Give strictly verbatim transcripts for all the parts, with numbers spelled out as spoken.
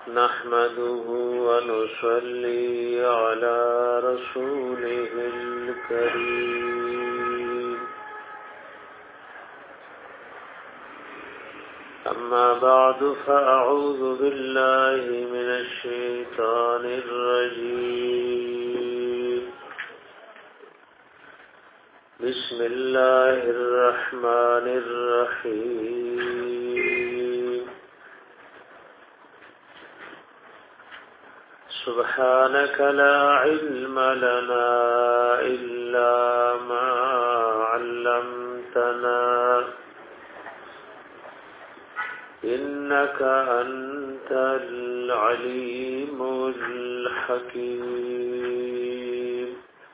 نحمده ونصلي على رسوله الكريم أما بعد فأعوذ بالله من الشيطان الرجيم بسم الله الرحمن الرحيم سبحانك لا علم لنا إلا ما علمتنا إنك أنت العليم الحكيم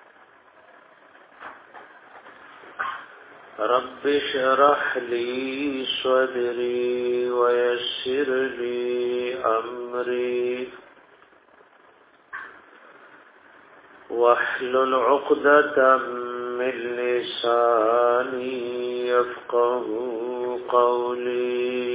رب اشرح لي صدري ويسر لي أمري واحلل عقدة من لساني يفقه قولي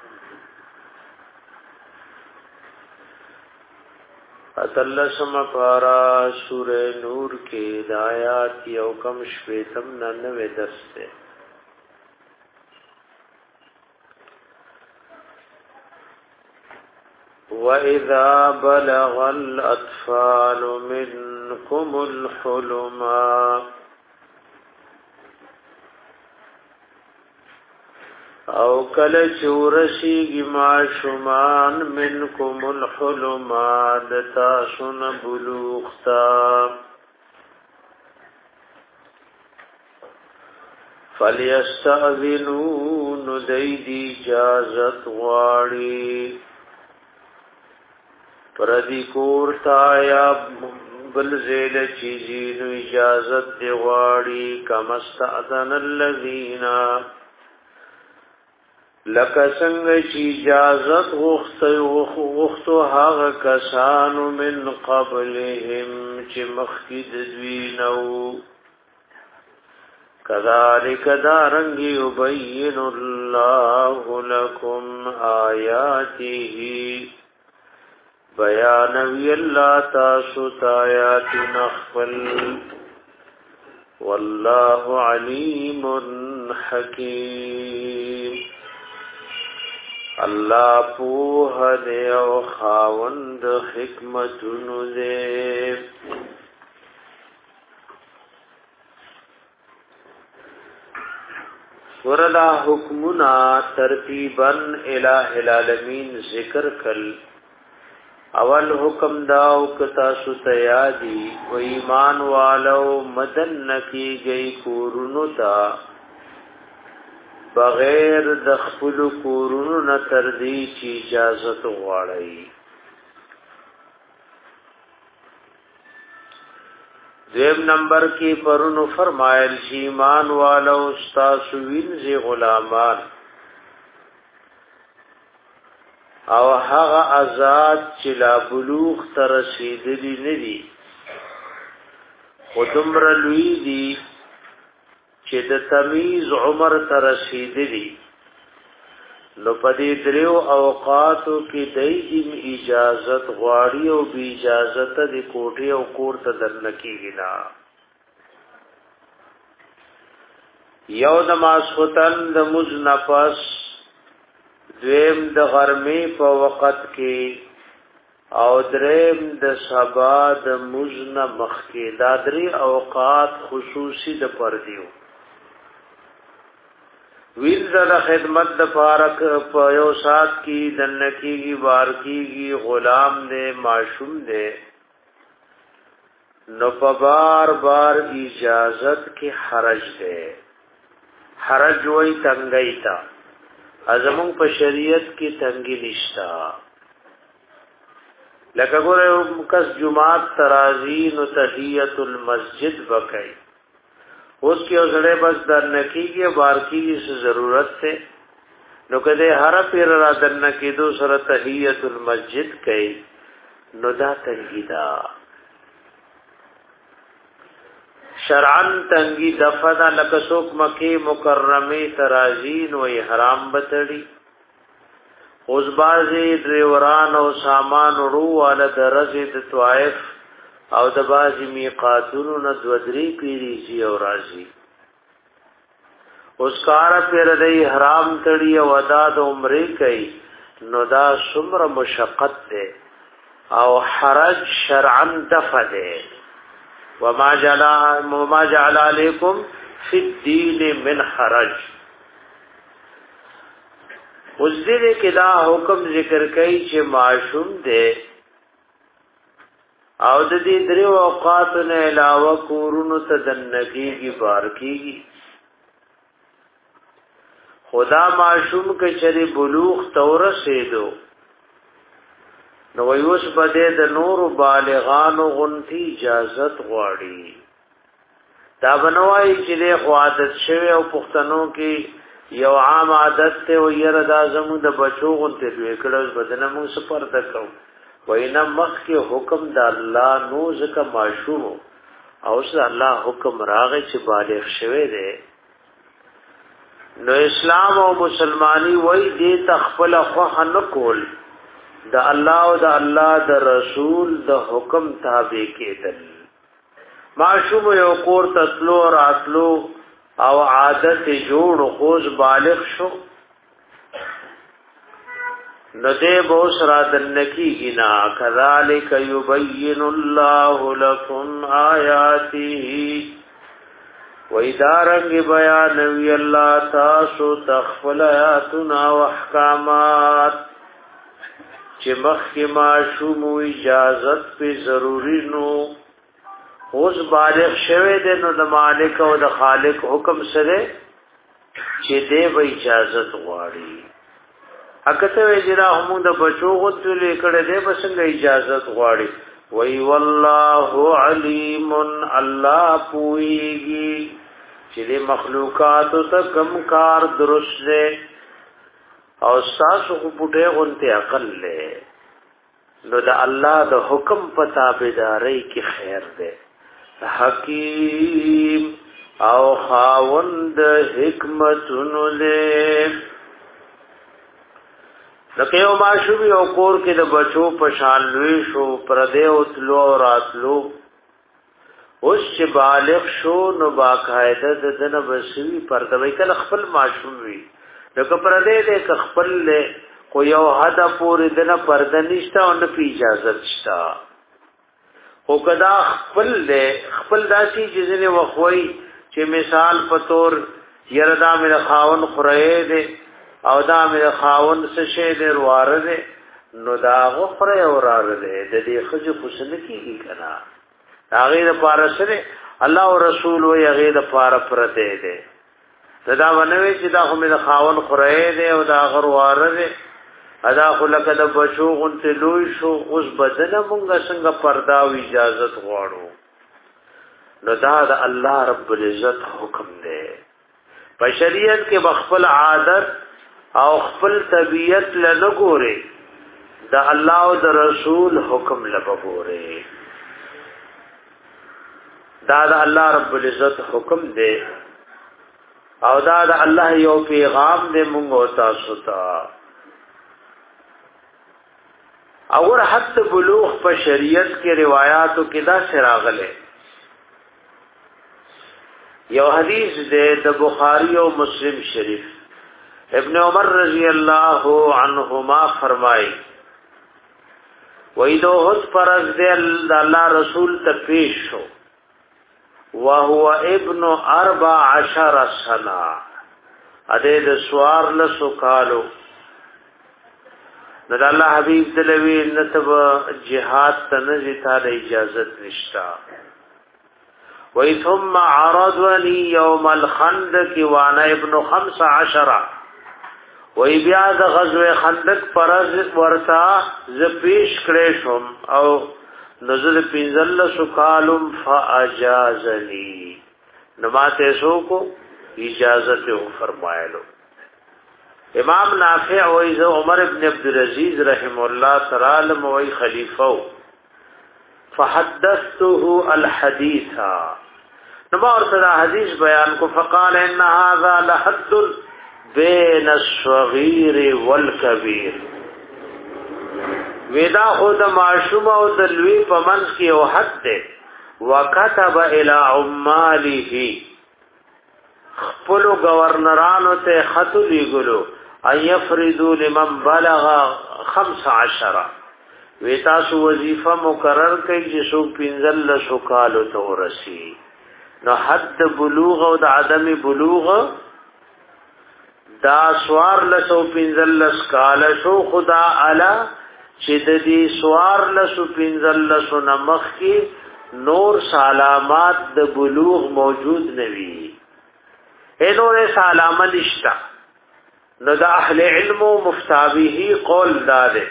اتلسم پارا سورہ نور کے دایات یوکم شپیتم ننوے دستے وَإِذَا بَلَغَ الْأَطْفَالُ مِنْكُمُ الْحُلُمَا او کل چورسی معشومان منکم الحلما دتا سن بلوغتا فلیستأذنوا ندیدی اجازت غاڑی پردی کورتا یا بلزیل چیزین اجازت دی غاڑی کمستأذن الذین لکه څنګه چې اجازت غوښته غوښتو هغه کسانو من قبلهم چې مخکې د دوی نو کذالک دارنګ یبین الله لكم آیاته بیان وی الله تاسو آیات نخل والله علیم حکیم الله پوه دې او خاوند حکمتونو دې وردا حکمنا ترتیبا الہ العالمین ذکر کل اول حکم داو کتا ستیادی و ایمان والو مدن نکی گئی کورنو تا بغیر د خپل کورونو نه تر دې چې اجازه غواړي دیم نمبر کې پرونو فرمایل چې ایمان والو استاد وینځي غلامان او هغه آزاد چې لا بلوغ تر رسیدلی نه دي خودمر لوی دي چې د تمیز عمر ته رسیدلی نو پدې دریو اوقاتو کې دایې اجازت غواړي او بی اجازت د کوټې او کور ته دنکیږي نه یو د ماسختن د مز نفس دویم د غرمې په وخت کې او دریم د سبا د مز نه مخکې دا درې اوقات خصوصي د پردیو وینځه خدمت د فارق په یو سات کی دنکیږي بار کیږي غلام دې معشوم دې نو په بار بار اجازت کې حرج دې حرج وای تنګی تا ازمون په شریعت کې تنګی نشتا لکه ګوره کس جمعات ترازی نو تحیت المسجد وکای اوس کې اوسړه بس درنکیږي بارکیږي څه ضرورت ته نو کده هر پیر را درنکی دو سره تحیت المسجد کوي نو دا تنګیدا شرعن تنگی دفدا لکسوک مکی مکرمی ترازین و احرام بتڑی اوس بازي ډریوران او سامان ورو والا درجه د طائف او د بازي میقاتونو نه دوذری پیری سی او راضي اوس کار پر د احرام تړي او ادا د عمره کوي نو دا څومره مشقت ده او حرج شرعا دفع ده وما جعل وما جعل عليكم في الدين من حرج. اوس دې کې دا حکم ذکر کوي چې معصوم ده او د دې درو اوقات نه علاوه کورونو ته دنګيږي بارکيږي. خدا معصوم کې چری بلوغ تور رسیدو نو ویوس بده د نور بالغانو غنتی اجازت غواړي. دا بنوای چې له عادت شوی او پښتنو کې یو عام عادت ته ويره دا زمو د بچو غنته دوی کړه بدنه مو سپر تکو وینا مخ کې حکم د الله نو ځکه معصوم او چې الله حکم راغی چې بالغ شوی دی نو اسلام او مسلمانی وای دې تخپل خو نه کول د الله او د الله د رسول د حکم تابع کېدل. معصوم یو کور تسلو راتلو او عادت جوړ خوز بالغ شو نو دې بو سرا دنکی گنا کذالک یبین الله لكم آیاته وَإِدَارَنْگِ بَيَانَوِيَ اللَّهَ تَاسُ تَخْفَلَ آیاتنا و احکامات چه مخی معشوم و اجازت پی ضروری نو اوز بالغ شوه ده نو د مالک او د خالق حکم سره چې دې و اجازت غواړي. اکته وی جرا هم د بچو غوتل کړه دې بسنګ اجازت غواړي. وی والله علیم الله پویږي چې د مخلوقات ته کم کار درست ده او تاسو کو پټه غونته عقل له نو د الله د حکم په تابعداري کې خیر ده. حکیم او خاوند حکمتونو له لکه یو ماشومی او کور کې د بچو په شان لوی شو پردې او تلو راتلو اوس چې بالغ شو نو باقاعده د دنه بسوي پردوي کله خپل ماشوم وي لکه پردې دې خپل له خو یو حد پورې دنه پرده نشته او نه پی اجازه شته خو کدا خپل له خپل داسي جزنه وخوي چې مثال په تور يردا مې خاون خړې دې او دا مې خاون څه شه دې واره دې نو دا غفر او راره دې د دې خځه خوشنه کیږي کنه هغه د پاره سره الله او رسول او هغه د پاره پر دې دې دا ونوي چې دا هم د خاون خړې دې او دا غر واره دې ادا خلک د بچو غنته لوی شو اوس بدنه مونږه څنګه پردا او اجازه غواړو نو دا د الله رب العزت حکم دی. په شریعت کې بخپل عادت او خپل طبیعت له ګوري د الله او د رسول حکم له ګوري دا د الله رب العزت حکم دی او دا د الله یو پیغام دی مونږ او تاسو ته. اور حد بلوغ په شریعت کې روایتو کې دا سراغله یو حدیث دی د بخاری او مسلم شریف ابن عمر رضی اللہ عنہما فرمائی وَإِذَا هُدْ فَرَزْ دِي اللہ رسول تپیش شو وَهُوَ ابن اربع عشر سنہ ادید سوار لسو کالو ند اللہ حبیب دلوی نتب جہاد تنزی تال اجازت نشتا وَإِ ثُمَّ عَرَضْوَنِي يَوْمَ الْخَنْدَقِ وَأَنَا ابن خمس عشرہ وی بیا د غزوه خندق پرز ورتا ز پیش کړې شم او نزل پینزل سکالم فاجازنی نماته سو کو اجازت او فرمایلو. امام نافع وی ز عمر ابن عبد العزيز رحم الله تعالی موي خلیفہ فحدثته الحديث نما ورته حدیث بیان کو فقال ان هذا لحد بین الصغیر والکبیر ودا خود معشوم او د لوی په منځ کې او حد ده وکتب الى عماله خپل گورنرانو ته خط لیږلو ان يفرضوا لمن بلغ خمس عشر وی تاسو وظیفه مقرر کړئ چې څو پنځل شو کالو ته ورسی نو حد بلوغ او د عدم بلوغ دا سوار لسو پنځل کال شو خدا اعلی چې د دې سوار لسو پنځل لسو نمخ کې نور علامات د بلوغ موجود نوي اے نور علامه نشتا نو د اهل علم مفتابه قول داده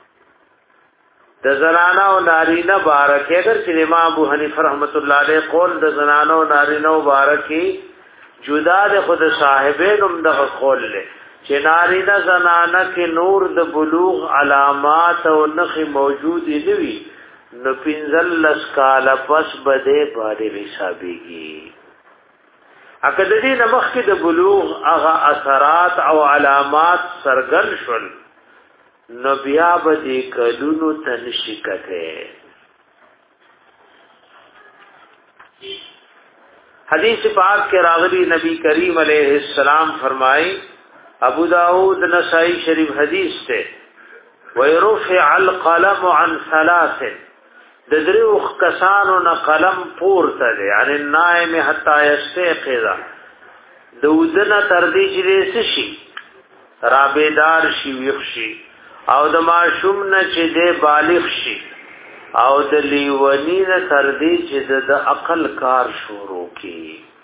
د زنانه او نارینه بارک اگر چې امام ابو حنیفه رحمت الله علیه قول د زنانه او نارینه بارکی جدا د خود صاحبینم د قول له چې نارینه زنانه کې نور د بلوغ علامات او نخ موجود دي نو پنځل لس کاله پس بده باندې حسابيږي اګه د دې نمخ کې د بلوغ هغه اثرات او علامات سرګن شول نو بیا به کلونو تنشکته حدیث پاک کے راغلی نبی کریم علیہ السلام فرمائے ابو داود نسائی شریف حدیث تے وَيَرُفِعَ الْقَلَمُ عَنْ ثَلَاثٍ ددریو کسانو نا قلم پورته دی یعنی النائم حتی یستيقظ دودنا تردی چې شي رابیدار شي ویښ شي او د معشوم نه چې دی بالغ شي او د لیونی نه تردی چې د عقل کار شروع کی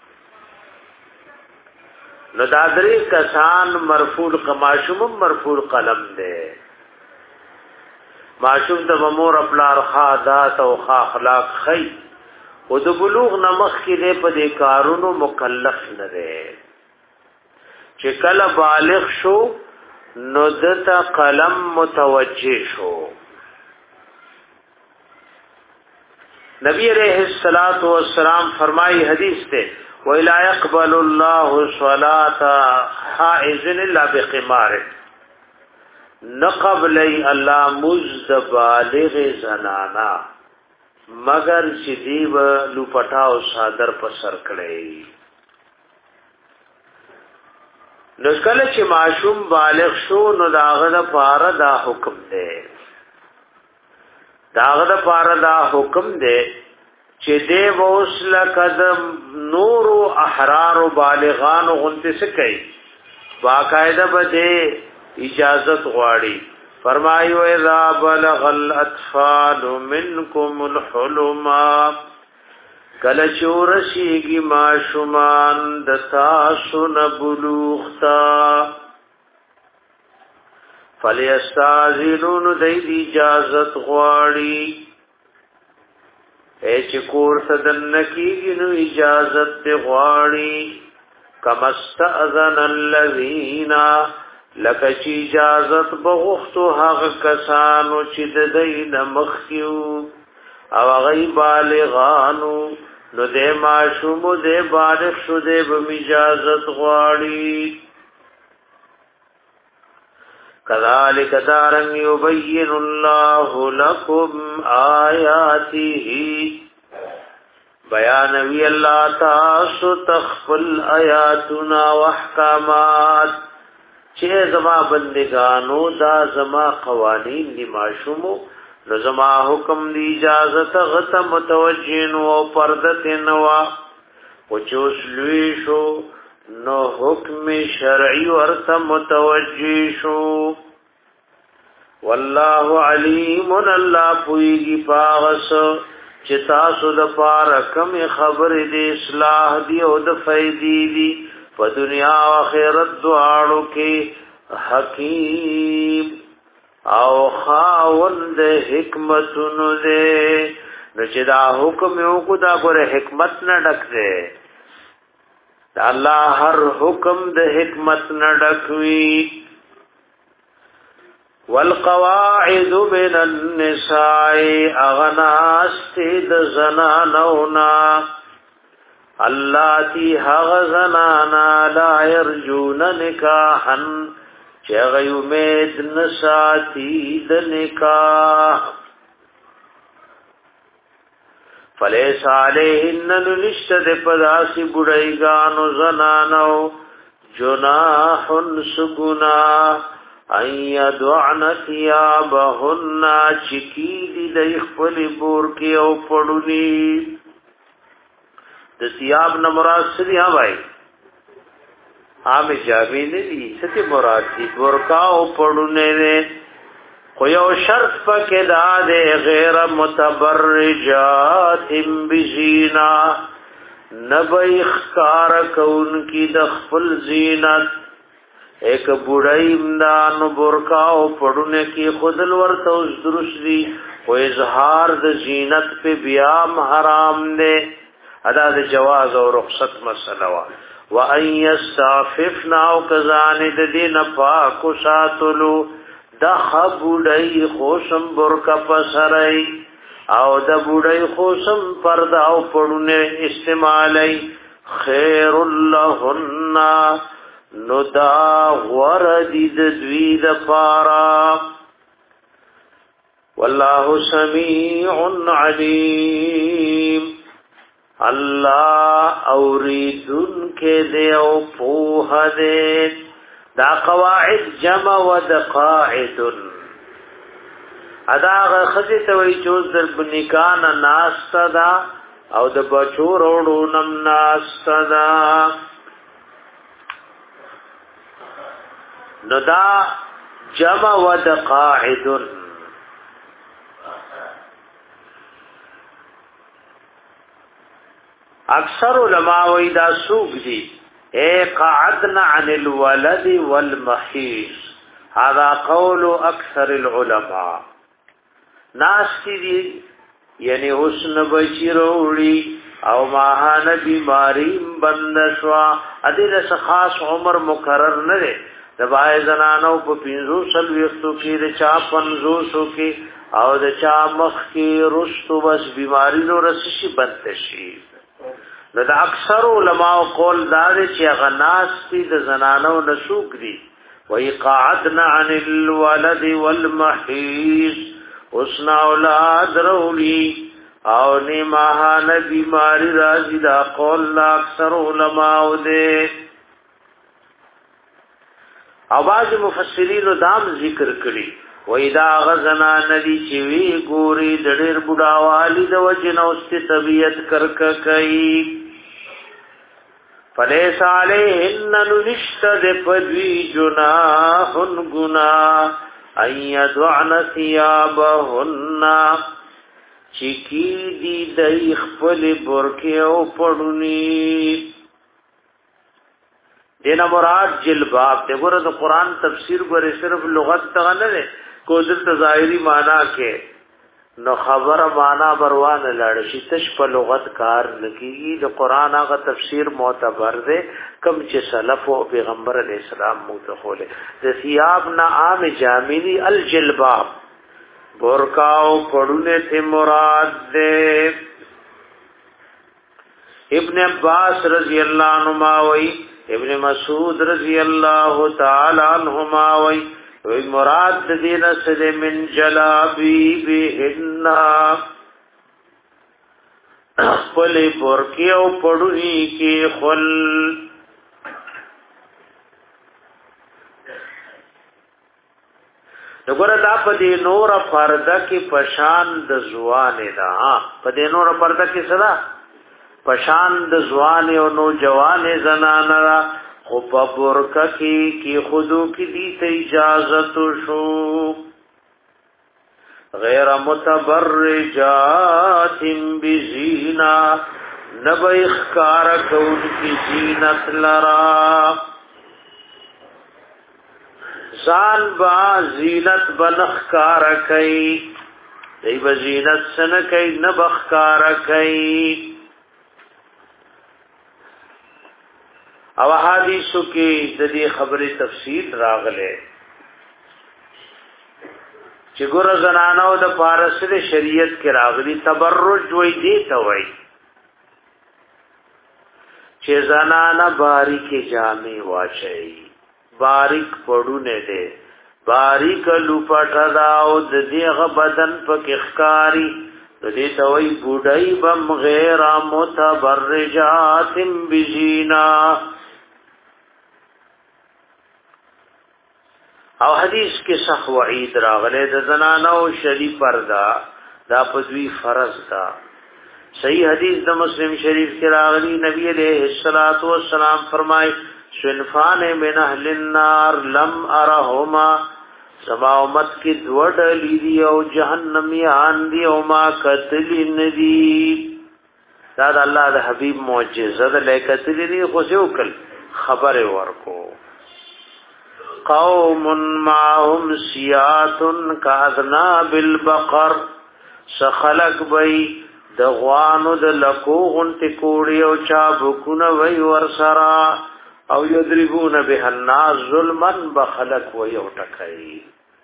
نو دا درې کسان مرفوع معشوم مرفوع قلم دی معشوم د مور خپل ارخادات او اخلاق خی او د بلوغ نمخ کې له په دې کارونو مکلف نه دی چې کله بالغ شو نو دتا قلم متوجه شو نبی علیہ الصلوۃ والسلام فرمائی حدیث تے وَإِلَا يَقْبَلُ اللَّهُ صَلَاةَ حَائِزٍ إِلَّا بِقِمَارٍ نقبلی اللہ مزد بالغ زنانا مگر چې دیو لوپټاو صادر پر سر کړي نو کله چې معشوم بالغ شو نو داغه د پاره دا حکم دی داغه د پاره دا حکم دی چې دیو وسل قدم نور احرار بالغان غنته سکی باقاعده بده اجازت غواړي فرمایو اذا بلغ الاطفال منكم الحلم کله چورشیږي ماشومان د تاسو نه بلوغ تا فلیستاذنون د اجازت غواړي اې چې کور سدن کیږي نو اجازت غواړي کما استاذن الذين لکه چې اجازت بغختو هغه کسانو چې د دین مخکیو او هغه بالغانو نو د معشوم د بالغ شو د اجازت غواړي کذالک دارن یبین الله لكم آیاته بیان وی الله تاسو تخفل آیاتنا واحکامات چې زما بندگانو دا زما قوانین دی معشومو نو زما حکم دی اجازت غت متوجین او پردت نوا او چوس لوی شو نو حکم شرعی ورته متوجی شو والله علیم الله پویږي پاغس چې تاسو د پاره کوم خبر دی اصلاح دی او د فائدې دی په دنیا او آخرت دواړو کې حکیم او خاوند حکمتونو دې نو چې دا حکم یو کو دا ګوره حکمت نه ډک دی دا الله هر حکم د حکمت نه ډک وی والقواعد من النساء اغناست د زنانونا اللاتی حغ زنانا لا يرجون نکاحا چې هغه امید نساتی د نکاح فلیس علیهن نشتد پداسی بڑیگانو زنانو جناح سگنا ان یدعن ثیابهن چکی دی دی خپل بور کی او پڑونی د ثیاب نمراد سری ها بھائی عام جامی نه دي څه مراد دي ورکا او پړونه نه خو یو شرط پکې دا ده غیر متبرجات بزینا نبی اخکار کون کی د خپل زینت ایک بوډای امدان ورکا او پړونه کې خودل ورته اوس درست دي او اظهار د زینت په بیا حرام نه ادا د جواز او رخصت مسله وا وَأَن يَسْتَعْفِفْنَ أَوْ كَذَانِ دَدِينَ پاکو ساتلو دخ بودای خوشم برکا پسرائی او د بودای خوشم پرد او پڑونے استعمالی خیر اللہن ندا وردید دوید پارا واللہ سمیع علیم اللہ اوریدن کے دے او پوہ دے دا قواعد جمع و دا قاعدن ادا خزی توی چوز در بنکان ناستا دا او دا بچو روڑونم ناستا دا نو دا جمع و دا قاعدن اکثر علماء وی دا سوق دی اے قعدنا عن الولد والمحیض هذا قول اکثر العلماء ناس کی دی یعنی حسن بچی روڑی او ماہان بیماریم بندشوا ادھر سے خاص عمر مقرر نرے دبائے زنانو پا پینزو سلویختو کی دا چا پنزوسو کی او دا چا مخ کی رستو بس بیماری نو رسشی بندشی نو دا اکثر علماء قول دارے چی اغناس تی دا زنانو نسوک دی وی قاعدنا عن الولد والمحیض اسنا اولاد رولی او نیماہان بیماری رازی دا قول دا اکثر علماء دے آواز مفسرین دام ذکر کری وی دا غزنا ندی چوی گوری دڑیر بڑاوالی دا وجنوستی طبیعت کرک کئی فلیس علیہن نشتد پدوی جناحن گناہ ان یدعن ثیابہن چکی دی دی خپل برکی او پڑونی دینا مراد جلباب دے گورا دا قرآن تفسیر گورے صرف لغت تغنہ دے کو دلت ظاہری معنی کے نو خبر معنی بروان لڑشی تش په لغت کار لگی د قران هغه تفسیر معتبر ده کم چې سلف او پیغمبر علی السلام متخوله د ثياب نا عام جامعی الجلباب برقاو پړونه ته مراد ده ابن عباس رضی اللہ عنہما وی ابن مسعود رضی اللہ تعالی عنہما وی وی مراد دین سد من جلابی بهن خپل پورکی او پړونی کی خل دغه دا په دې نور پرده کې پشان د ځوان دا په دې نور پرده کې صدا پشان د ځوان او نو جوان زنانه خو په برکه کې کی خودو کې دي ته اجازه شو غیر متبرجات بزینا نبی اخکار کون کی زینت لرا زان با زینت بنخکار کئی دی با زینت سن کئی نبخکار کئی او حدیثو کې د دې خبرې تفصیل راغله چې ګور زنانو د فارس د شریعت کې راغلي تبرج وې دي ته وای چې زنانه باریکه جامې واچي باریک پړونه دي باریک لوپټا دا او د دې بدن په ښکاری د دې توي بوډای بم غیر متبرجات بزینا. او حدیث کې صح وعید راغله د زنانو شریف پردا دا پدوی فرض دا. صحیح حدیث د مسلم شریف کې راغلی نبی علیہ الصلوۃ والسلام فرمای صنفان من اهل النار لم ارهما سما امت کی دوڑ لیدی او جہنمیان دی او ما قتل ندی. دا دا اللہ دا حبیب معجزہ دا لے قتل ندی خوشیو کل خبر ورکو. قوم معهم سیات کاذناب البقر سخلق بی دغوانو د لکو غنتی کوڑی او چابکون وی ورسرا او یدربون به الناس ظلمن بخلق وی او ټکای.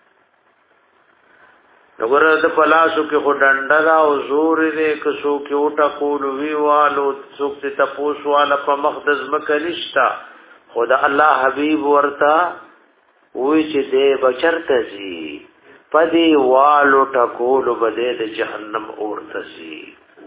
نګور د پلاسو کې خډنډا او زور دې کسو کې وټا کول وی والو څوک ته تپوس والا په مقدس مکنيشتا خدا الله حبيب ورتا وې چې دې بچرته زی پدی والو ټکول بده د جهنم اورته زی.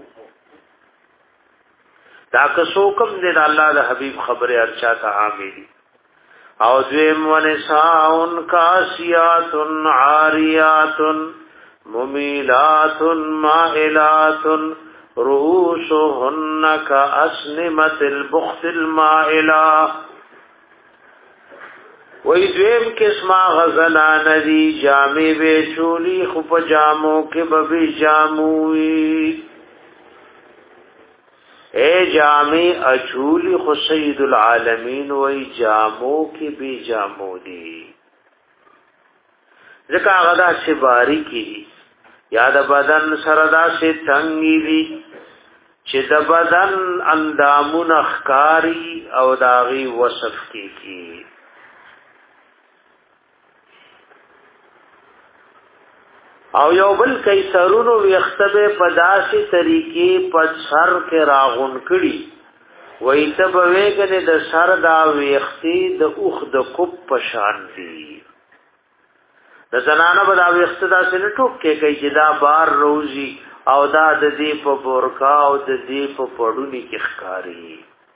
دا کسو کم دې الله د حبيب خبره ارچا ته عاملی. او ذم ونساء کاسیات عاریات ممیلات مائلات رؤوسهن كأسنمة البخت المائلة. وی دویم قسمه غزنا ندی جامی بے چولی خوب جامو کے ببی جاموی اے جامی اچولی خو سید العالمین وی جامو کی بی جامو دی. ذکا غدا سے باری کی یاد بدن سردا سے تنگی دی چې د بدن اندامون اخکاری او داغی وصف کی کی. او یو بل کئی سرونو ویختبه پداسی طریقی پد سر کے راغون کڑی ویتب ویگن د سر دا ویختی د اوخ د کب پشان دی. د زنانه به دا ویخت دا سی نټوک کې کئی جدا بار روزی او دا د دې په بورکا او د دې په پړونی کې ښکاری.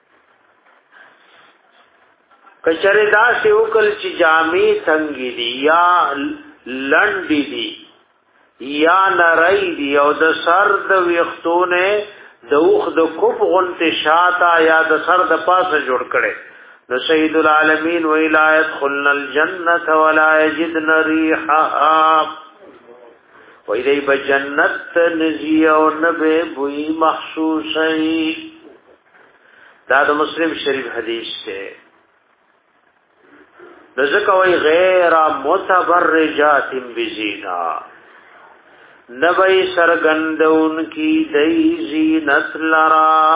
کچره دا سی وکل چې جامې څنګه دي یا لنډې دي یا نری دی او د سر د ویختونه د اوخ د کوپ غنت شاتا یا د سر د پاسه جوړ کړي. نو سید العالمین و الایت خلن الجنه ولا یجدن ریحها و ایدی بجنت نزی او نبه بوی محسوسی. دا د مسلم شریف حدیث ته نزکوی غیر متبرجات بزینا نبی سرگندون کی دی زینت لرا.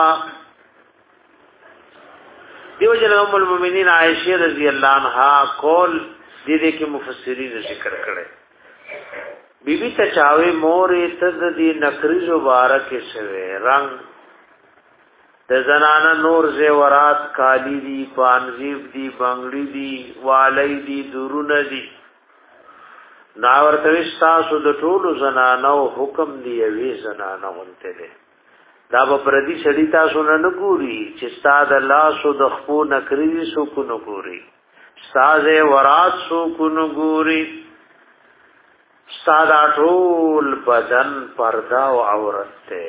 دیو جن ام المؤمنین عائشہ رضی اللہ عنہا کول دیدے کی مفسرین ذکر کرے بی بی تچاوی موری تد دی نکریز مبارک سوے رنگ د زنانا نور زیورات کالی دی پانزیب دی بنگلی دی والی دی درون دی ناورتوستاسو د ټولو زنانو حکم دی وی زنانو غنته ده. دا په پردي سړی تاسو نه نګوري چې ستاد الله سو د خپو نکري سو کو نګوري ستاد ورات سو کو نګوري ستاد ټول بدن پردا او عورت ته.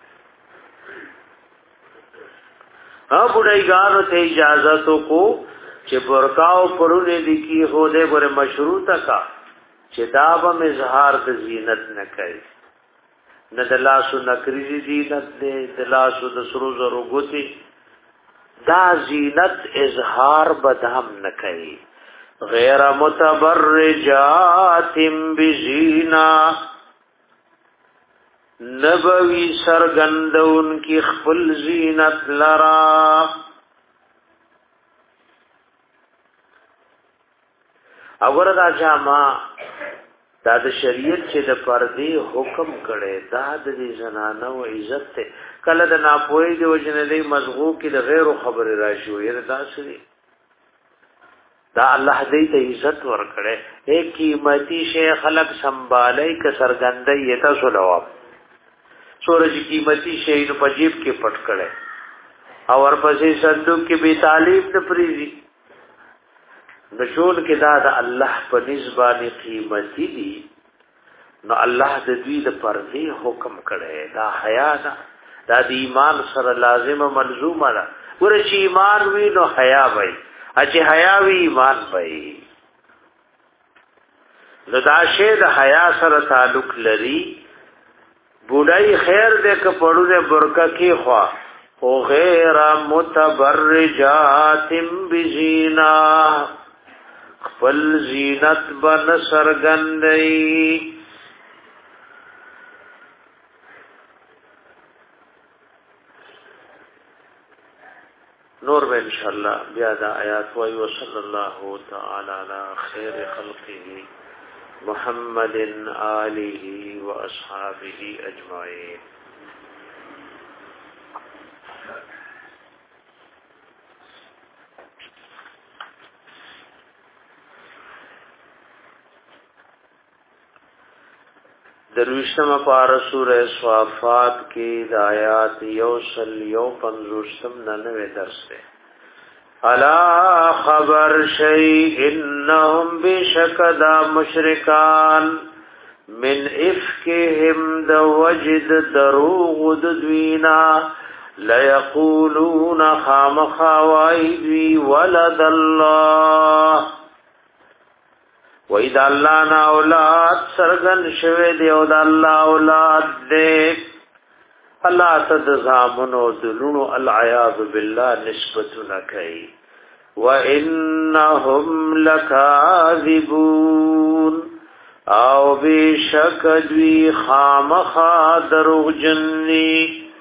ها بډایګانو ته اجازه تو کو چې برکاو پرونه دي کی هو دې ګره مشروطه کا چې دا به اظهار د زینت نه کوي نه د لاسو نکریزی زینت دے د لاسو د سرو زرو گوتی دا زینت اظهار بدهم نه کوي. غیر متبرجات بزینا نبوی سرگندون کی خپل زینت لرا. اگر دا جاما دا د شریعت چې د پردې حکم کړي دا د زنانو عزت ته کله د ناپوهي د وجنلې مزغو کې د غیر خبر راشي یره دا سړي دا الله دې ته عزت ورکړي ایک قیمتي شی خلق سنبالای ک سرګندې یتا سولواب سورج قیمتي شی نو پجیب کې پټ کړي او ورپسې صندوق کې به تعلیم د پریزي نشول کې دا د الله په نسبانه قیمتي دي نو الله د دې د پردې حکم کړي دا حیا ده دا د ایمان سره لازمه ملزومه ده ورچ ایمان وی نو حیا وي اچ حیا وی ایمان وي نو دا شی د حیا سره تعلق لري بوډای خیر دې ک پړو برکه کې خوا او غیر متبرجات بزینا خپل زینت بن سرګندای نور به ان شاء الله بیا دا آیات وای او صلی الله تعالی علی خیر خلقه محمد آله و اصحابہ اجمعین درویشتم پارا سورہ صافات کی آیات یوصل یو پنزوشتم ننوے درس دے الا خبر شئی انہم بشکدا مشرکان من افکہم دا وجد دروغ ددوینا لیقولون خام خوائی ولد اللہ وَإِذَا اللَّهَ نَا اولاد سرگن شوه دی او دا اللہ اولاد دے اللہ تدزامن و دلونو العیاض باللہ نسبتنا کئی وَإِنَّهُمْ لَكَاذِبُونَ او بیشک دوی خامخا دروغ جنی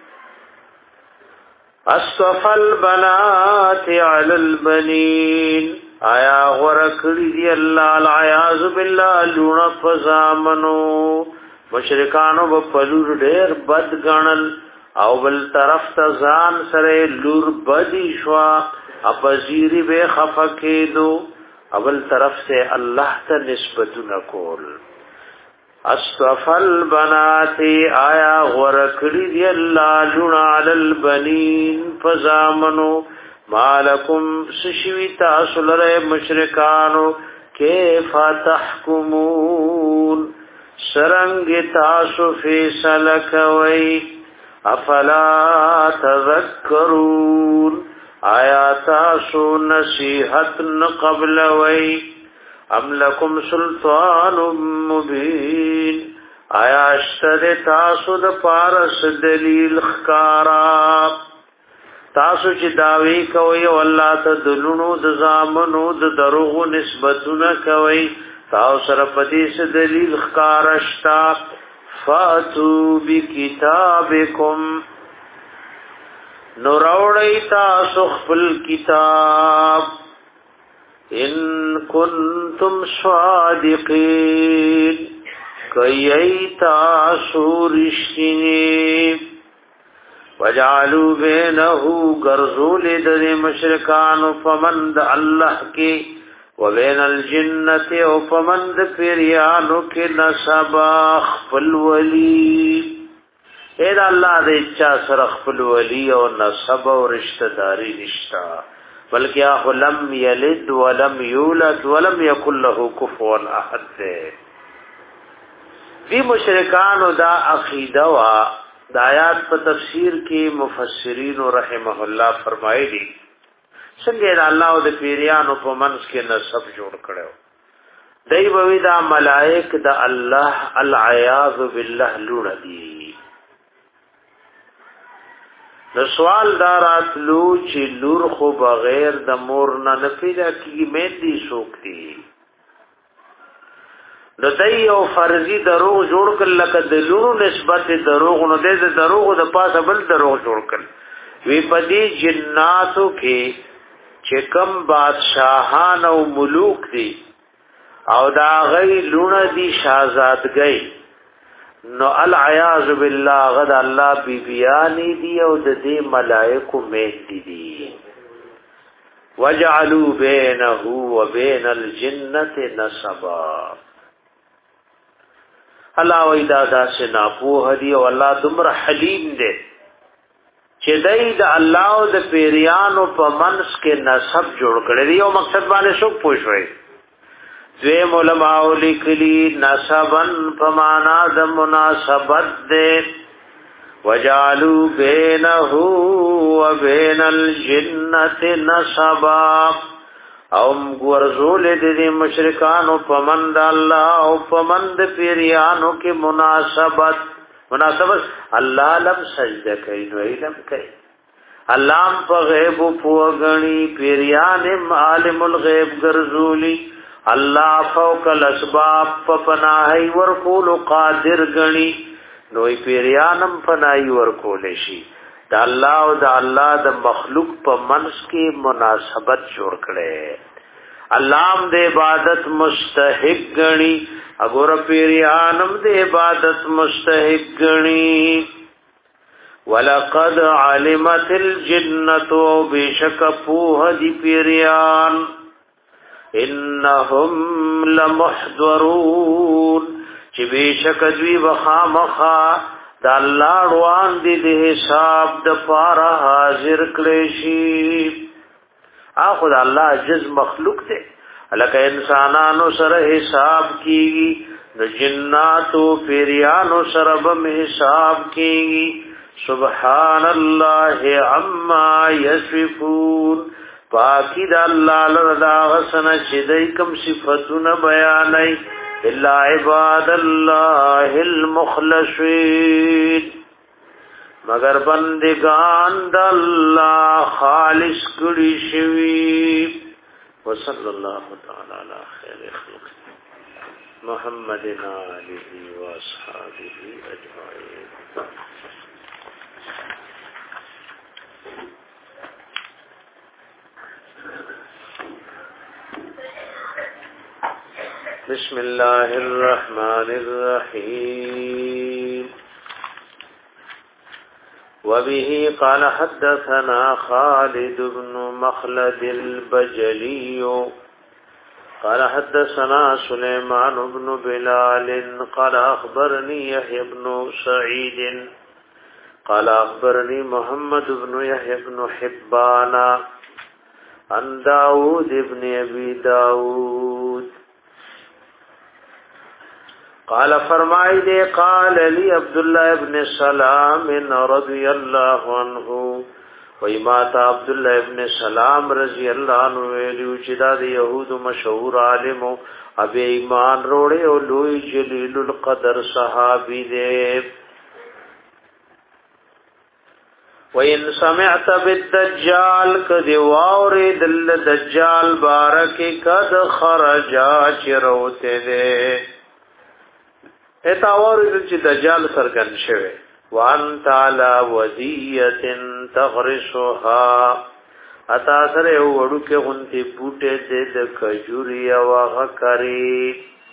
اصطفى البنات على البنين آیا غرکړي دی الله العیاذ بالله لون فزامنو مشرکانو په پلور ډېر بد غنل او بل طرف ته ځان سره لور بدی شوا اپزیری به خفقیدو اول طرف سے الله ته نسبتونه کول اصطفى البنات آیا غرکړي دی الله لون علی البنین فزامنو مالکم سشوی تاسو لره مشرکانو کیف تحکمون سرنگ تاسو فیصله کوي افلا تذکرون آیا تاسو نصیحت قبل وی ام لکم سلطان مبین آیا اشتد تاسو د پارس دلیل خکارا تاسو چې داوی کوي او الله ته دلونو د زامنو د دروغ نسبتونه کوي تاسو سره پدې څه دلیل ښکارشتا فاتو بکتابکم نوروړی تاسو خپل کتاب ان کنتم صادقین کای تاسو رښتینی وجعلوا بينه غرزول د مشرکان فمن د الله کې وبين الجنه او فمن د پیرانو کې نسب خپل ولی اے د الله د اچا سره خپل ولی او نسب او رشتہ داری نشتا بلکې هغه لم یلد ولم یولد ولم یکن له کفوا احد دی مشرکان دا عقیده وا د آیات په تفسیر کې مفسرین رحمه الله فرمایي څنګه الله او د پیریانو په منځ کې نسب جوړ کړو دای بوي دا ملائک د الله العیاذ بالله لون دي نو سوال دارات لو چې لور خو بغیر د مور نه نه پیدا کیږي مې دي سوکتي نو دای او فرضی دروغ جوړ کړل لکه د لورو نسبت دروغ نو د دروغ د پاسه بل دروغ جوړ کړل وی پدی جناتو کې چې کم بادشاہان او ملوک دي او دا غي لونه دي شاهزادګي نو العیاذ بالله غد الله بی بیانی دی او د دې ملائکو مهدی دی وجعلوا بينه وبين الجنة نسبا. الله وإذا داسنا پوه دی او الله دمر حلیم دی چې دای د الله او د پیریانو په منس کې نسب جوړ کړی دی او مقصد باندې څوک پوښوي. دوی علماء لیکلي نسبن په معنا د مناسبت دی. وجعلوا بينه وبين الجنة نسبا او ورزول دې مشرکانو په من د الله او په من د پیریانو کې مناسبت مناسبت الله لم سجده کوي نو علم کوي. الله په غیب پوغني پیریان عالم الغیب ګرځولي. الله فوق الاسباب په پناهي ورکول قادر غني نو پیریانم پناهي ورکول شي. د الله او د الله د مخلوق په منځ کې مناسبت جوړ کړي. الله د عبادت مستحق غني اګور پیریانم د عبادت مستحق غني. ولقد علمت الجنة بشک پوه دی پیریان انهم لمحضرون چې بشک دوی وخامخا د الله روان دي د حساب د پاره حاضر کړي شي. اخو د الله عجز مخلوق دی لکه انسانانو سره حساب کیږي د جناتو پیریانو سره به حساب کیږي. سبحان الله عما یصفون پاکی د الله لردا غسن چې دای کوم صفاتونه بیانای الا عباد الله المخلصین مگر بندگان د الله خالص کړي شوی. وصلی الله تعالی علی خیر خلق محمد علیه و اصحابہ اجمعین. بسم الله الرحمن الرحيم. وبه قال حدثنا خالد بن مخلد البجلي قال حدثنا سليمان بن بلال قال أخبرني يحيى بن سعيد قال أخبرني محمد بن يحيى بن حبان عن داود بن أبي داود قال فرمائی دے قال لی عبداللہ ابن سلام رضی اللہ عنہ ویمات عبداللہ ابن سلام رضی اللہ عنہ ویلیو چدا دے یہود مشہور عالم اب ایمان روڑے او لوی جلیل القدر صحابی دے. وَإِن سَمِعْتَ بِالدَّجَّالِ قَدْ وَاوْرِدَ الدَّجَّالِ بارکی قد خرجا چروتے دے ایتا وارد چې دجال سرګن شوه. وان تعالی ودیت تغرسها اتا سره وړو کې غونتی بوټه دې د کجوري او غکری.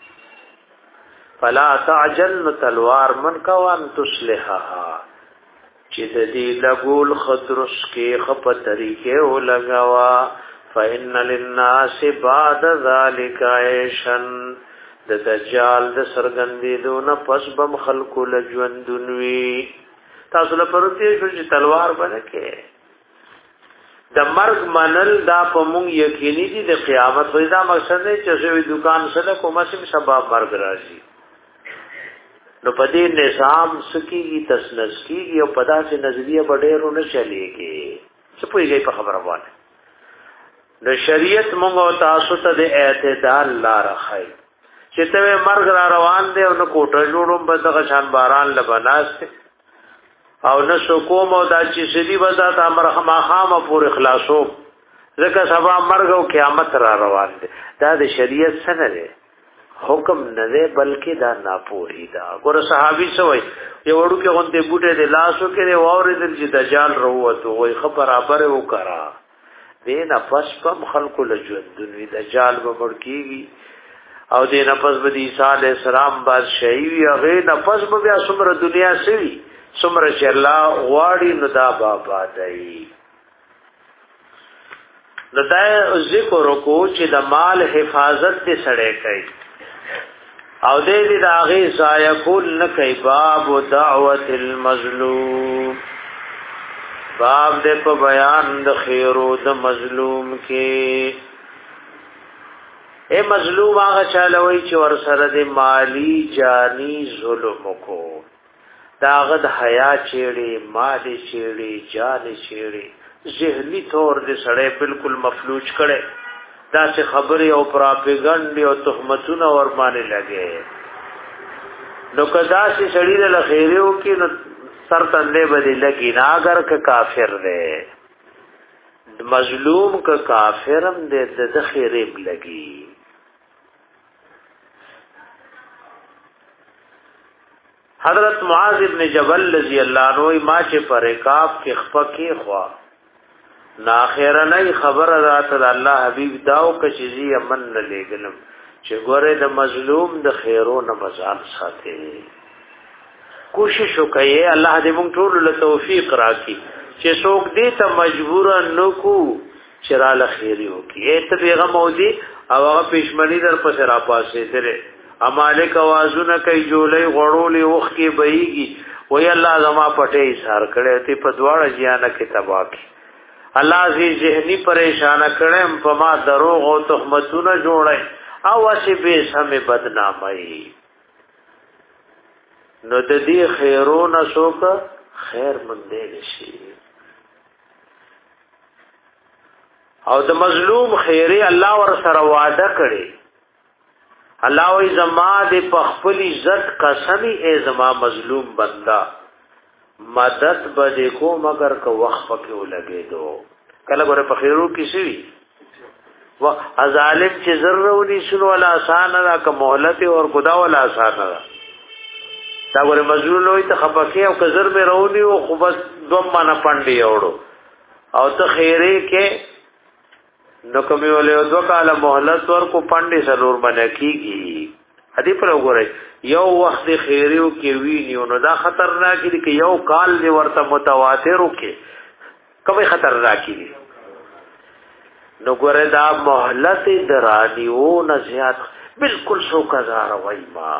فلا تعجل تلوار من کوان تصلحها چې دې لګول خطرس کې خپ طریقې او لگاوا. فإن للناس بعد ذلك عيشا د دجال د سرګندېدو نه پس بم خلقو لجوندونوي. تاسو له پرته شو چې تلوار باندې د مرګ منل دا په مونږ یقیني دي د قیامت وې دا مقصد نه چې شوی دکان سره کومه سم سبب مرګ راځي. نو په دې نظام سکیږي تسنس کیږي او پدا سے نظریه بډېرو نه چلےږي. څه پوهیږي په خبره باندې. د شریعت مونږ او تاسو ته د اعتدال لار خای چې ته مرګ را روان دی او نو کوټه جوړوم په دغه شان باران لبناست او نو سو کوم او دا چې سړي ودا ته مرحمه خامه پور اخلاصو ځکه سبا مرګ او قیامت را روان دي. دا د شریعت سره دی حکم نه دی بلکې دا ناپوهی دا. ګور صحابي سوې یو وړو کې غونډه بوټه د لاسو کې ووري د دجال وروته وای خبر برابر وکړه دې نه پس په خلکو لجوندوي دجال به ورکیږي او دې نفس به عیسی علی السلام بادشاہي وی هغه نفس به بیا څومره دنیا سوي څومره چې الله غواړي نو دا بابا دی. نو دا ذکر کو چې د مال حفاظت دې سړی کوي او دې دې داغه ضایع کول نه کوي. باب دعوت المظلوم، باب دې په بیان د خیرو د مظلوم کې. اے مظلوم هغه چالوي چې ور سره د مالی جانی ظلم کو، داغه د حیا چيړي، مال چيړي، جان چيړي، ذهنی طور دې سړی بالکل مفلوج کړي. دا چې خبرې او پراپګاندا او تهمتونه ور باندې لګي. نو کدا چې سړی له خیرو کې نو سر تندې بدې لګي نه، اگر که کافر دی مظلوم که کافرم دې د خیرې لګي. حضرت معاذ ابن جبل رضی اللہ عنہ ما چې پر رکاب کې خفقې خوا ناخره نه خبر رات الله حبیب داو کشي امن لګلم چې ګوره د مظلوم د خیرو نه مزال ساتي. کوشش وکړئ الله دې موږ ټول له توفیق راکړي چې څوک دې ته مجبور نه کو چې را لخيري وکړي. ته پیغام مودي او هغه پښمنی در پس را پاسې درې امالک आवाजونه کوي جولې غړولې وخ کې بهيږي وای الله زما پټې سار کړي ته په دواړه ځانه کې تبا کی. الله زی ذهنی پریشان کړم په ما دروغ او تهمتونه جوړای او اسی به سم بدنامي. نو د دې خیرونه څوک خیر مندې نشي. او د مظلوم خیره الله ور سره وعده کړي. الله وی زما د پخپل عزت قسمی ای زما مظلوم بندا مدد بده کو مگر کو وقت پکې ولګې دو. کله ګوره په خیرو کې شي وا ظالم چې ضروري شنو ولا آسان را که مهلت او خدا ولا آسان را. دا ګوره مظلوم وي ته خپکه او کزر به رونی او خو بس دوم باندې پاندې اورو او ته خیره کې نو کومي ولې دوه کاله مهلت ورکو پاندې سرور باندې کیږي. هدي پر وګورئ یو وخت خیریو کې ویني نو دا خطرناک دي چې یو کال دی ورته متواتر وکي کومي خطرناک دي. نو ګوره دا مهلت درانیو نه زیات بالکل سو کزار وای ما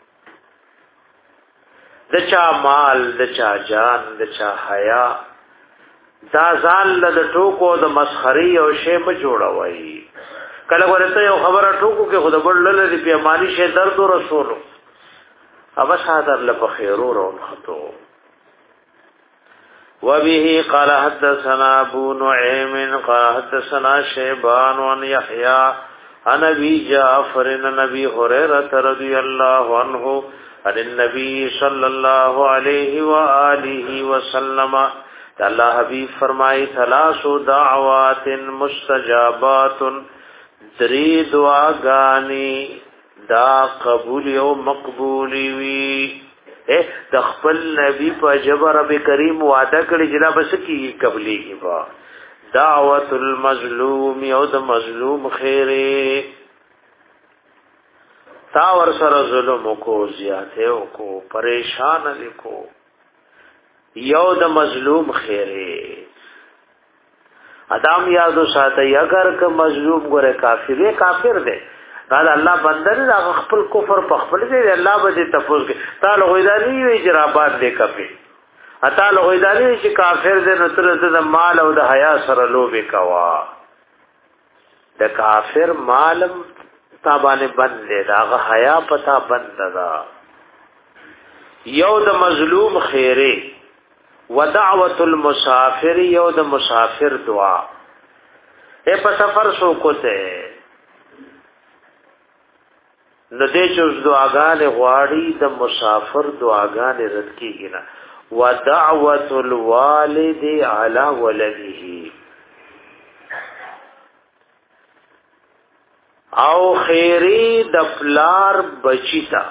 د چا مال د چا جان د چا حیا دا ځان له ټوکو د مسخري او شی په جوړوي. کله ورته یو خبره ټوکو کې خود بل لری په مالی شی درد رسولو ابا صادر له خیرو رو خطو. وبه قال حدثنا ابو نعيم قال حدثنا شيبان عن يحيى عن ابي جعفر عن ابي هريره رضي الله عنه عن النبي صلى الله عليه واله وسلم اللہ حبیب فرمائی ثلاث دعوات مستجابات دری دعاگانی دا قبول و مقبولی وی. اے دخپل نبی پا جب رب کریم وعدہ کری جنا بس کی قبلی کی با دعوت المظلوم یو دا مظلوم خیرے تاور سر ظلم کو زیادے کو پریشان لکو یو د مظلوم خیره. ادم یادو ساته اگر که مظلوم ګره کافر دی کافر دی دا الله بندر دا خپل کفر په خپل دی الله به تفوز کوي. تعالی غیدانی وی جرابات دی کفي تعالی غیدانی چې کافر دی نو تر د مال او د حیا سره لوبه کوا. د کافر مالم تابانه بند دی دا حیا پتا بند دا. یو د مظلوم خیره ودعوت المسافر یو د مسافر دعا. اے په سفر سو کوته نو دې چې دعاګانې غواړي د مسافر دعاګانې رد کیږي نه. ودعوت الوالد علی ولده او خیری د پلار بچیتا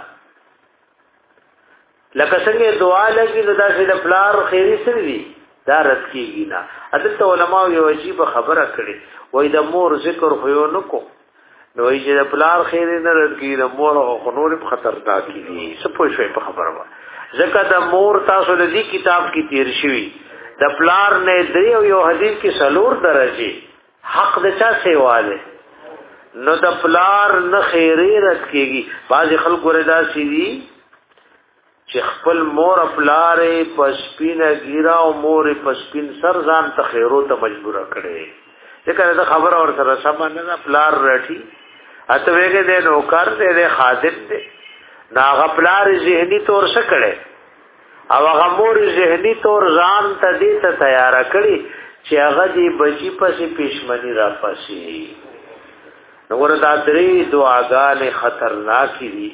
لکه څنګه دعا لګي نو دا چې د پلار خیری سره دي دا رد کیږي نه. حضرت علماء یو عجیب خبره کړي وای د مور ذکر خو یو نکو نو یې چې د پلار خیری نه رد کیږي د مور خو نور په خطرناک دي. څه پوه شوي په خبره وا ځکه د مور تاسو د دې کتاب کې تیر شوی د پلار نه دی او یو حدیث کې سلور درجه حق د چا سیواله نو د پلار نه خیری رد کیږي. بعض خلک وردا سی دي چې خپل مور پلار پسپینه ګیرا او مور پسپین سر ځان ته خیرو ته مجبور کړي. ځکه دا خبر اور سره سم نه پلار رټي اته وګه دې نوکر دې خادم دې نا پلار ذهني تور څه کړي او هغه مور ذهني تور ځان ته دې ته تیار کړي چې هغه دې بچی پسې پښمنی را پاسي. نو ورته درې دعاګانې خطرناکې دي.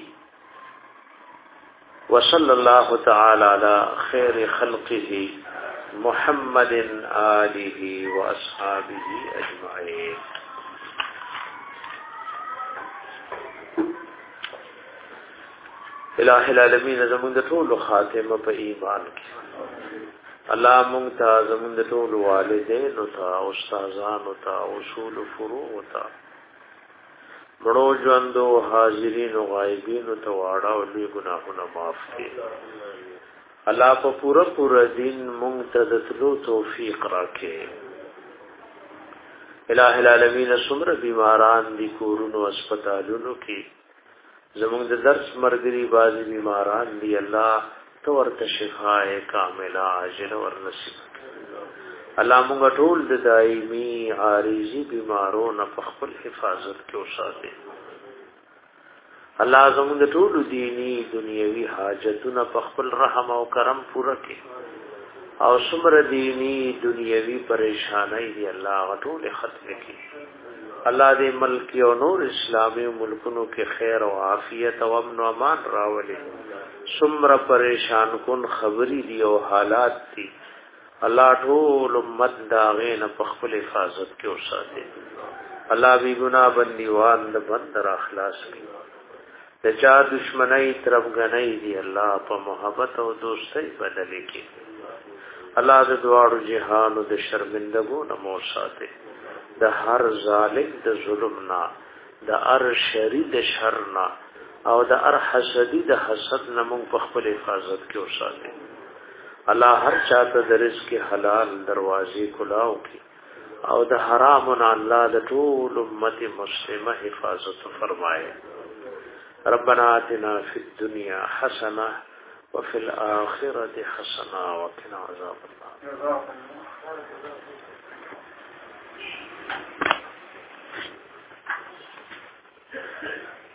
وصلى الله تعالى على خير خلقه محمد آله وأصحابه أجمعين. الہ العالمین زمون د ټول خاتمه په ایمان کې الله مونږ ته زمون د ټول والدین او ته استادان او ته اصول فروع او ته بڑو ژوندو حاضرین او غایبین او ته واړه او لوی ګناهونه معاف کړي. الله په پورا پورا دین مونږ ته د تلو توفیق راکړي. الہ العالمین سمره بیماران دي کورونو هسپتالونو کې زمونږ د درس مرګري بازي بیماران دي الله تو ورته شفاء کامله عاجله ورنصیب الله مونږ ټول د دایمي عارضی بیمارونو په خپل حفاظت کې وساتي. الله زموږ د ټول دینی دنیوي حاجتونه په خپل رحم او کرم پوره کړي او څومره دینی دنیوي پریشانای دي الله ټول ختم کړي. الله دې ملک او نور اسلامي ملکونو کې خیر او عافیت او امن او امان راولي. څومره پریشان کن خبري دي او حالات دي الله ټول امت دا غین په خپل حفاظت کې وساتي. الله بي ګناه بنديوان د بندر اخلاص کړي. د چا دشمنی طرف غنۍ دي الله په محبت او دوستۍ بدل کړي. الله د دواړو جهانو د شرمندګو نه مو ساتي. د هر ظالم د ظلم نه د هر شری د شر نه او د هر حسدی د حسد نه مونږ په خپل حفاظت کې وساتي. الله هر چاته د رزق حلال دروازې کلاو کی او د حرام نه الله د ټول امت مسلمه حفاظت فرمایي. ربنا آتنا فی الدنيا حسنه وفي الاخره حسنه وقنا عذاب النار. Thank you.